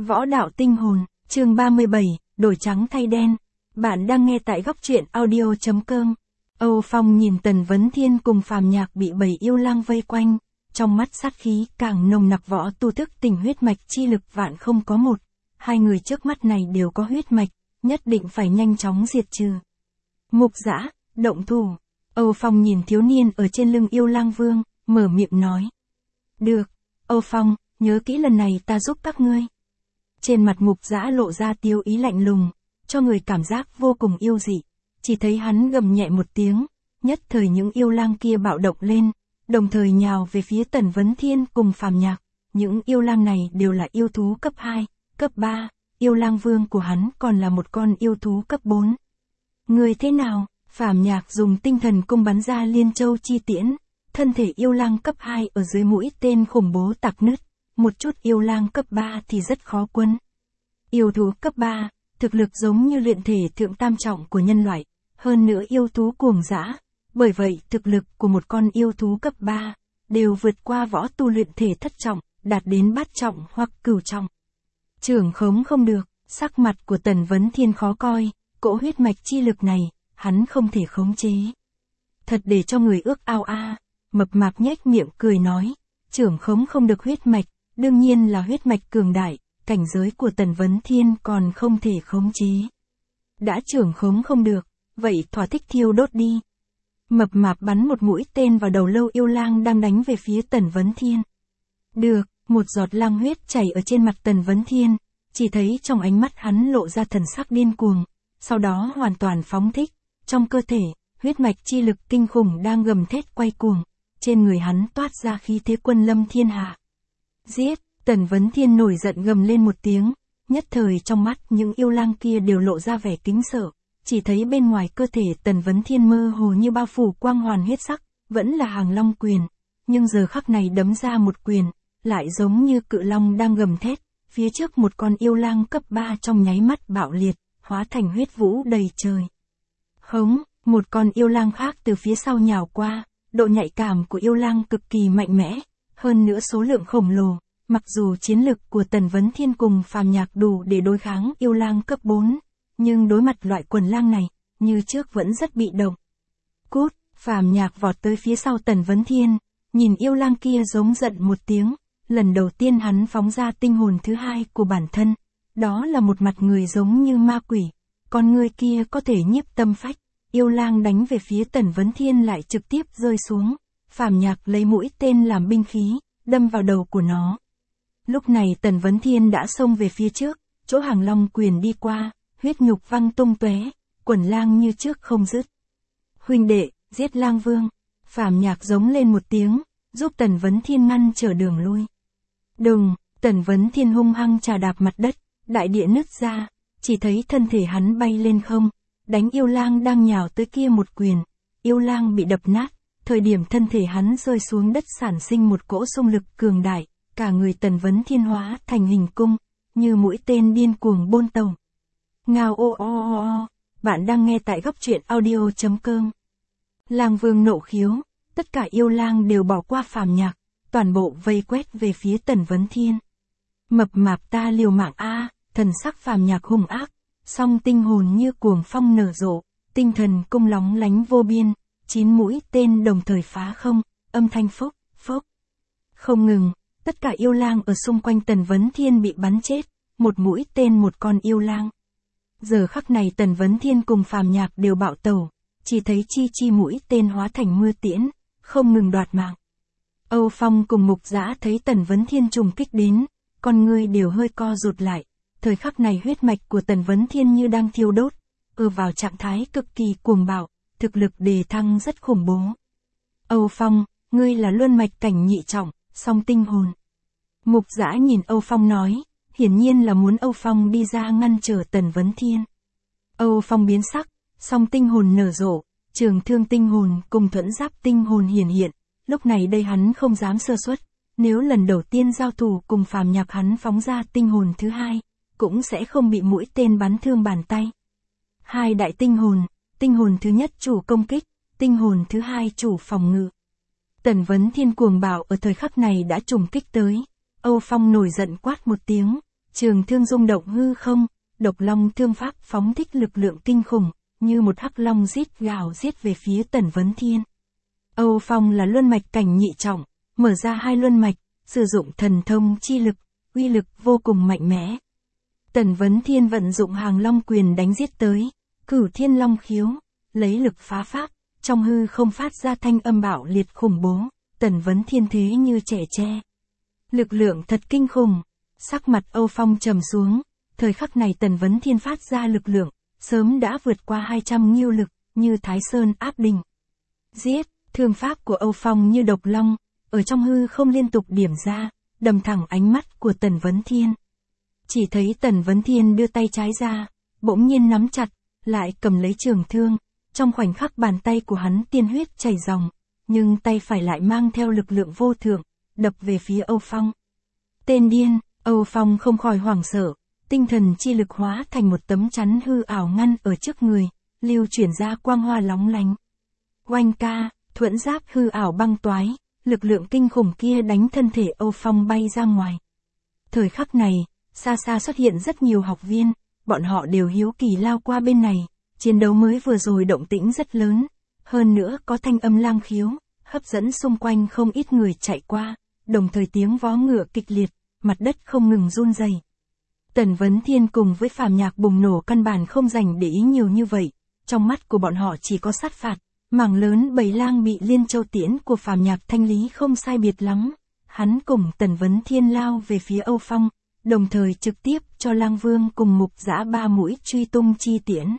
Võ đạo tinh hồn, chương 37, đổi trắng thay đen. Bạn đang nghe tại góc truyện audio.com. Âu Phong nhìn Tần Vấn Thiên cùng Phàm Nhạc bị bầy yêu lang vây quanh, trong mắt sát khí càng nồng nặc. Võ tu thức tỉnh huyết mạch chi lực vạn không có một. Hai người trước mắt này đều có huyết mạch, nhất định phải nhanh chóng diệt trừ. Mục Dã, động thủ. Âu Phong nhìn thiếu niên ở trên lưng yêu lang vương, mở miệng nói. Được, Âu Phong, nhớ kỹ lần này ta giúp các ngươi. Trên mặt Mục Dã lộ ra tiêu ý lạnh lùng, cho người cảm giác vô cùng yêu dị. Chỉ thấy hắn gầm nhẹ một tiếng, nhất thời những yêu lang kia bạo động lên, đồng thời nhào về phía Tần Vấn Thiên cùng Phàm Nhạc. Những yêu lang này đều là yêu thú cấp 2, cấp 3, yêu lang vương của hắn còn là một con yêu thú cấp 4. Người thế nào? Phàm Nhạc dùng tinh thần cung bắn ra liên châu chi tiễn, thân thể yêu lang cấp 2 ở dưới mũi tên khủng bố tạc nứt, một chút yêu lang cấp 3 thì rất khó quân. Yêu thú cấp 3, thực lực giống như luyện thể thượng tam trọng của nhân loại, hơn nữa yêu thú cuồng dã, bởi vậy thực lực của một con yêu thú cấp 3 đều vượt qua võ tu luyện thể thất trọng, đạt đến bát trọng hoặc cửu trọng. Trưởng khống không được, sắc mặt của Tần Vấn Thiên khó coi, cỗ huyết mạch chi lực này, hắn không thể khống chế. Thật để cho người ước ao a. Mập mạp nhếch miệng cười nói, trưởng khống không được huyết mạch, đương nhiên là huyết mạch cường đại, cảnh giới của Tần Vấn Thiên còn không thể khống chế. Đã trưởng khống không được, vậy thỏa thích thiêu đốt đi. Mập mạp bắn một mũi tên vào đầu lâu yêu lang đang đánh về phía Tần Vấn Thiên. Được, một giọt lang huyết chảy ở trên mặt Tần Vấn Thiên, chỉ thấy trong ánh mắt hắn lộ ra thần sắc điên cuồng, sau đó hoàn toàn phóng thích, trong cơ thể, huyết mạch chi lực kinh khủng đang gầm thét quay cuồng, trên người hắn toát ra khí thế quân lâm thiên hạ. Giết, Tần Vấn Thiên nổi giận gầm lên một tiếng, nhất thời trong mắt những yêu lang kia đều lộ ra vẻ kính sợ, chỉ thấy bên ngoài cơ thể Tần Vấn Thiên mơ hồ như bao phủ quang hoàn huyết sắc, vẫn là Hàng Long quyền, nhưng giờ khắc này đấm ra một quyền, lại giống như cự long đang gầm thét, phía trước một con yêu lang cấp 3 trong nháy mắt bạo liệt, hóa thành huyết vũ đầy trời. Hống, một con yêu lang khác từ phía sau nhào qua, độ nhạy cảm của yêu lang cực kỳ mạnh mẽ, hơn nữa số lượng khổng lồ, mặc dù chiến lực của Tần Vấn Thiên cùng Phàm Nhạc đủ để đối kháng yêu lang cấp 4, nhưng đối mặt loại quần lang này, như trước vẫn rất bị động. Cút, Phàm Nhạc vọt tới phía sau Tần Vấn Thiên, nhìn yêu lang kia giống giận một tiếng, lần đầu tiên hắn phóng ra tinh hồn thứ hai của bản thân, đó là một mặt người giống như ma quỷ, con người kia có thể nhiếp tâm phách. Yêu lang đánh về phía Tần Vấn Thiên lại trực tiếp rơi xuống, Phàm Nhạc lấy mũi tên làm binh khí, đâm vào đầu của nó. Lúc này Tần Vấn Thiên đã xông về phía trước, chỗ Hàng Long quyền đi qua, huyết nhục văng tung tóe, quần lang như trước không dứt. Huynh đệ, giết lang vương. Phàm Nhạc giống lên một tiếng, giúp Tần Vấn Thiên ngăn trở đường lui. Đùng, Tần Vấn Thiên hung hăng chà đạp mặt đất, đại địa nứt ra, chỉ thấy thân thể hắn bay lên không, đánh yêu lang đang nhào tới kia một quyền, yêu lang bị đập nát, thời điểm thân thể hắn rơi xuống đất sản sinh một cỗ xung lực cường đại, cả người Tần Vấn Thiên hóa thành hình cung, như mũi tên điên cuồng bôn tàu. Ngao ô ô ô ô, bạn đang nghe tại góc truyện audio.com. Lang vương nộ khiếu, tất cả yêu lang đều bỏ qua Phàm Nhạc, toàn bộ vây quét về phía Tần Vấn Thiên. Mập mạp ta liều mạng a, thần sắc Phàm Nhạc hung ác. Song tinh hồn như cuồng phong nở rộ, tinh thần cung lóng lánh vô biên, 9 mũi tên đồng thời phá không, âm thanh phốc, phốc. Không ngừng, tất cả yêu lang ở xung quanh Tần Vấn Thiên bị bắn chết, một mũi tên một con yêu lang. Giờ khắc này Tần Vấn Thiên cùng Phàm Nhạc đều bạo tẩu, chỉ thấy chi chi mũi tên hóa thành mưa tiễn, không ngừng đoạt mạng. Âu Phong cùng Mục Dã thấy Tần Vấn Thiên trùng kích đến, con người đều hơi co rụt lại. Thời khắc này huyết mạch của Tần Vấn Thiên như đang thiêu đốt, vào trạng thái cực kỳ cuồng bạo, thực lực đề thăng rất khủng bố. Âu Phong, ngươi là luân mạch cảnh nhị trọng, song tinh hồn. Mục Dã nhìn Âu Phong nói, hiển nhiên là muốn Âu Phong đi ra ngăn trở Tần Vấn Thiên. Âu Phong biến sắc, song tinh hồn nở rộ, trường thương tinh hồn cùng thuẫn giáp tinh hồn hiển hiện, lúc này đây hắn không dám sơ suất, nếu lần đầu tiên giao thủ cùng Phàm Nhạc hắn phóng ra tinh hồn thứ hai, cũng sẽ không bị mũi tên bắn thương bàn tay. Hai đại tinh hồn thứ nhất chủ công kích, tinh hồn thứ hai chủ phòng ngự. Tần Vấn Thiên cuồng bạo ở thời khắc này đã trùng kích tới, Âu Phong nổi giận quát một tiếng, Trường thương rung động hư không, độc long thương pháp phóng thích lực lượng kinh khủng, như một hắc long rít gào giết về phía Tần Vấn Thiên. Âu Phong là luân mạch cảnh nhị trọng, mở ra 2 luân mạch, sử dụng thần thông chi lực, uy lực vô cùng mạnh mẽ. Tần Vấn Thiên vận dụng Hàng Long quyền đánh giết tới, Cửu Thiên Long khiếu, lấy lực phá pháp, trong hư không phát ra thanh âm bạo liệt khủng bố, Tần Vấn Thiên thế như trẻ tre. Lực lượng thật kinh khủng, sắc mặt Âu Phong trầm xuống, thời khắc này Tần Vấn Thiên phát ra lực lượng, sớm đã vượt qua 200 nghiêu lực, như Thái Sơn áp đỉnh. Giết, thương pháp của Âu Phong như độc long, ở trong hư không liên tục điểm ra, đâm thẳng ánh mắt của Tần Vấn Thiên. Chỉ thấy Tần Vấn Thiên đưa tay trái ra, bỗng nhiên nắm chặt, lại cầm lấy trường thương, trong khoảnh khắc bàn tay của hắn tiên huyết chảy ròng, nhưng tay phải lại mang theo lực lượng vô thượng, đập về phía Âu Phong. Tên điên, Âu Phong không khỏi hoảng sợ, tinh thần chi lực hóa thành một tấm chắn hư ảo ngăn ở trước người, lưu chuyển ra quang hoa lóng lánh. Oanh ca, thuẫn giáp hư ảo băng toái, lực lượng kinh khủng kia đánh thân thể Âu Phong bay ra ngoài. Thời khắc này, xa xa xuất hiện rất nhiều học viên, bọn họ đều hiếu kỳ lao qua bên này, chiến đấu mới vừa rồi động tĩnh rất lớn, hơn nữa có thanh âm lang khiếu, hấp dẫn xung quanh không ít người chạy qua, đồng thời tiếng vó ngựa kịch liệt, mặt đất không ngừng run rẩy. Tần Vấn Thiên cùng với Phàm Nhạc bùng nổ căn bản không dành để ý nhiều như vậy, trong mắt của bọn họ chỉ có sát phạt, mảng lớn bầy lang bị Liên Châu Tiễn của Phàm Nhạc thanh lý không sai biệt lắm. Hắn cùng Tần Vấn Thiên lao về phía Âu Phong, đồng thời trực tiếp cho Lang Vương cùng Mục Dã 3 mũi truy tung chi tiễn.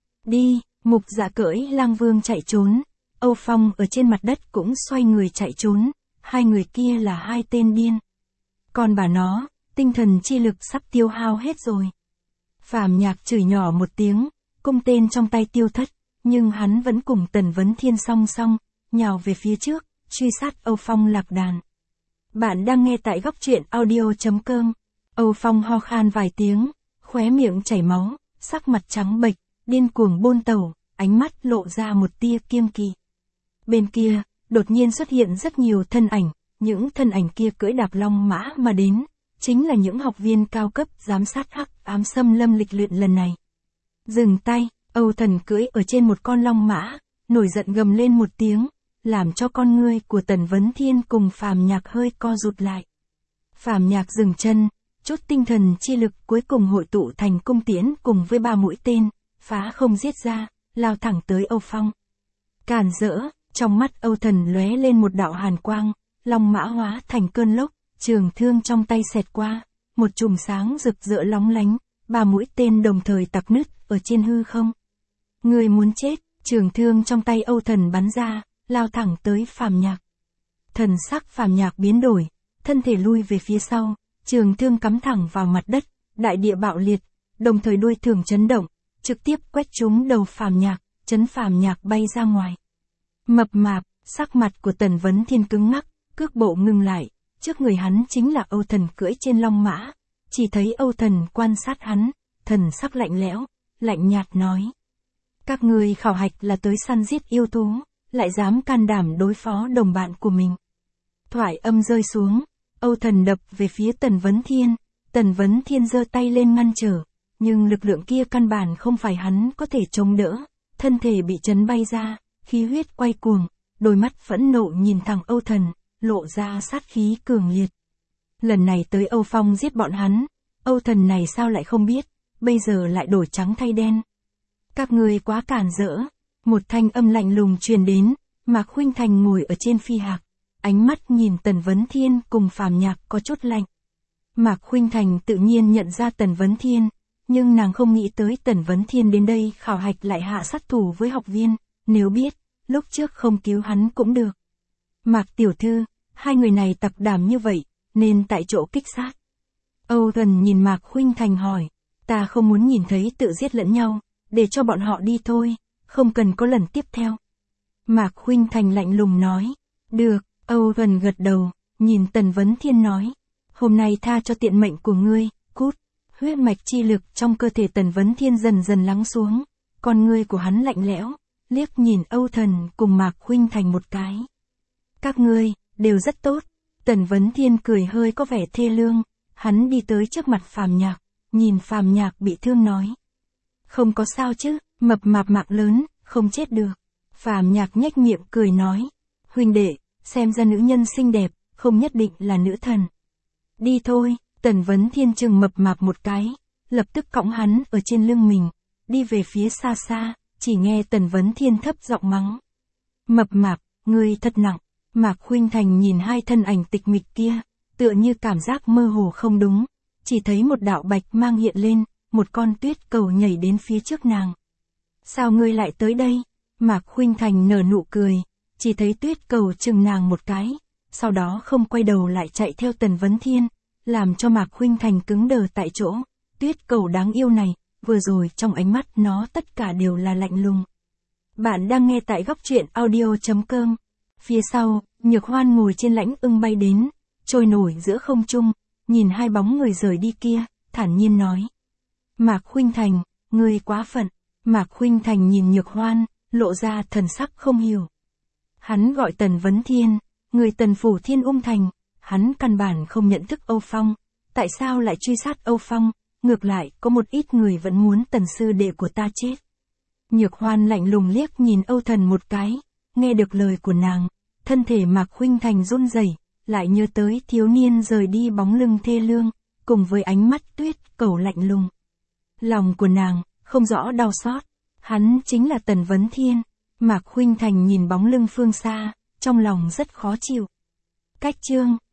Đi, Mục Dã cưỡi Lang Vương chạy trốn, Âu Phong ở trên mặt đất cũng xoay người chạy trốn, 2 người kia là 2 tên điên. Còn bà nó, tinh thần chi lực sắp tiêu hao hết rồi. Phàm Nhạc chửi nhỏ một tiếng, cung tên trong tay tiêu thất, nhưng hắn vẫn cùng Tần Vấn Thiên song song, nhào về phía trước, truy sát Âu Phong lạc đàn. Bạn đang nghe tại góc truyện audio.com. Âu Phong ho khan vài tiếng, khóe miệng chảy máu, sắc mặt trắng bệch, điên cuồng bôn tẩu, ánh mắt lộ ra một tia kiêng kỵ. Bên kia, đột nhiên xuất hiện rất nhiều thân ảnh, những thân ảnh kia cưỡi đạp long mã mà đến, chính là những học viên cao cấp giám sát hắc ám xâm lâm lịch luyện lần này. Dừng tay, Âu Thần cưỡi ở trên một con long mã, nổi giận gầm lên một tiếng, làm cho con ngươi của Tần Vấn Thiên cùng Phàm Nhạc hơi co rụt lại. Phàm Nhạc dừng chân, chút tinh thần chi lực cuối cùng hội tụ thành cung tiễn cùng với 3 mũi tên, phá không giết ra, lao thẳng tới Âu Phong. Càn rỡ, trong mắt Âu Thần lóe lên một đạo hàn quang, long mã hóa thành cơn lốc, trường thương trong tay xẹt qua, một chùm sáng rực rỡ lóng lánh, 3 mũi tên đồng thời tặc nứt ở trên hư không. Người muốn chết, trường thương trong tay Âu Thần bắn ra, lao thẳng tới Phàm Nhạc. Thần sắc Phàm Nhạc biến đổi, thân thể lui về phía sau, trường thương cắm thẳng vào mặt đất, đại địa bạo liệt, đồng thời đuôi thương chấn động, trực tiếp quét trúng đầu Phàm Nhạc, chấn Phàm Nhạc bay ra ngoài. Mập mạp, sắc mặt của Tần Vấn Thiên cứng ngắc, cước bộ ngừng lại, trước người hắn chính là Âu Thần cưỡi trên long mã, chỉ thấy Âu Thần quan sát hắn, thần sắc lạnh lẽo, lạnh nhạt nói. Các người khảo hạch là tới săn giết yêu thú, lại dám can đảm đối phó đồng bạn của mình. Thoại âm rơi xuống, Âu Thần đập về phía Tần Vấn Thiên, Tần Vấn Thiên giơ tay lên ngăn trở, nhưng lực lượng kia căn bản không phải hắn có thể chống đỡ, thân thể bị chấn bay ra, khí huyết quay cuồng, đôi mắt phẫn nộ nhìn thẳng Âu Thần, lộ ra sát khí cường liệt. Lần này tới Âu Phong giết bọn hắn, Âu Thần này sao lại không biết, bây giờ lại đổi trắng thay đen. Các ngươi quá cản rỡ, một thanh âm lạnh lùng truyền đến, Mạc Khuynh Thành ngồi ở trên phi hạc, ánh mắt nhìn Tần Vấn Thiên cùng Phàm Nhạc có chút lạnh. Mạc Khuynh Thành tự nhiên nhận ra Tần Vấn Thiên, nhưng nàng không nghĩ tới Tần Vấn Thiên đến đây khảo hạch lại hạ sát thủ với học viên, nếu biết, lúc trước không cứu hắn cũng được. Mạc tiểu thư, 2 người này tặc đảm như vậy, nên tại chỗ kích sát. Âu Thần nhìn Mạc Khuynh Thành hỏi, ta không muốn nhìn thấy tự giết lẫn nhau, để cho bọn họ đi thôi, không cần có lần tiếp theo. Mạc Khuynh Thành lạnh lùng nói, được, Âu Thần gật đầu, nhìn Tần Vấn Thiên nói, hôm nay tha cho tiện mệnh của ngươi, cút. Huyết mạch chi lực trong cơ thể Tần Vấn Thiên dần dần lắng xuống, con ngươi của hắn lạnh lẽo, liếc nhìn Âu Thần cùng Mạc Khuynh Thành một cái. Các ngươi, đều rất tốt. Tần Vấn Thiên cười hơi có vẻ thê lương, Hắn đi tới trước mặt Phàm Nhạc, nhìn Phàm Nhạc bị thương nói. Không có sao chứ, mập mạp mạng lớn, không chết được. Phàm Nhạc nhếch miệng cười nói. Huynh đệ, xem ra nữ nhân xinh đẹp, không nhất định là nữ thần. Đi thôi, Tần Vấn Thiên chừng mập mạp một cái, lập tức cõng hắn ở trên lưng mình, đi về phía xa xa, chỉ nghe Tần Vấn Thiên thấp giọng mắng. Mập mạp, ngươi thật nặng. Mạc Khuynh Thành nhìn hai thân ảnh tịch mịch kia, tựa như cảm giác mơ hồ không đúng, chỉ thấy một đạo bạch mang hiện lên, một con tuyết cầu nhảy đến phía trước nàng. Sao ngươi lại tới đây? Mạc Khuynh Thành nở nụ cười, chỉ thấy tuyết cầu chừng nàng một cái, sau đó không quay đầu lại chạy theo Tần Vấn Thiên, làm cho Mạc Khuynh Thành cứng đờ tại chỗ. Tuyết cầu đáng yêu này, vừa rồi trong ánh mắt nó tất cả đều là lạnh lùng. Bạn đang nghe tại góc truyện audio.com. Phía sau, Nhược Hoan ngồi trên lãnh ưng bay đến, trôi nổi giữa không trung, nhìn hai bóng người rời đi kia, thản nhiên nói. Mạc Khuynh Thành, ngươi quá phận. Mạc Khuynh Thành nhìn Nhược Hoan, lộ ra thần sắc không hiểu. Hắn gọi Tần Vấn Thiên, người Tần phủ Thiên Thành, hắn căn bản không nhận thức Âu Phong, tại sao lại truy sát Âu Phong, ngược lại có một ít người vẫn muốn Tần sư đệ của ta chết. Nhược Hoan lạnh lùng liếc nhìn Âu Thần một cái, nghe được lời của nàng, thân thể Mạc Khuynh Thành run rẩy, lại nhớ tới thiếu niên rời đi bóng lưng thê lương, cùng với ánh mắt tuyết cầu lạnh lùng. Lòng của nàng, không rõ đau xót, hắn chính là Tần Vấn Thiên. Mạc Khuynh Thành nhìn bóng lưng phương xa, trong lòng rất khó chịu. Cách chương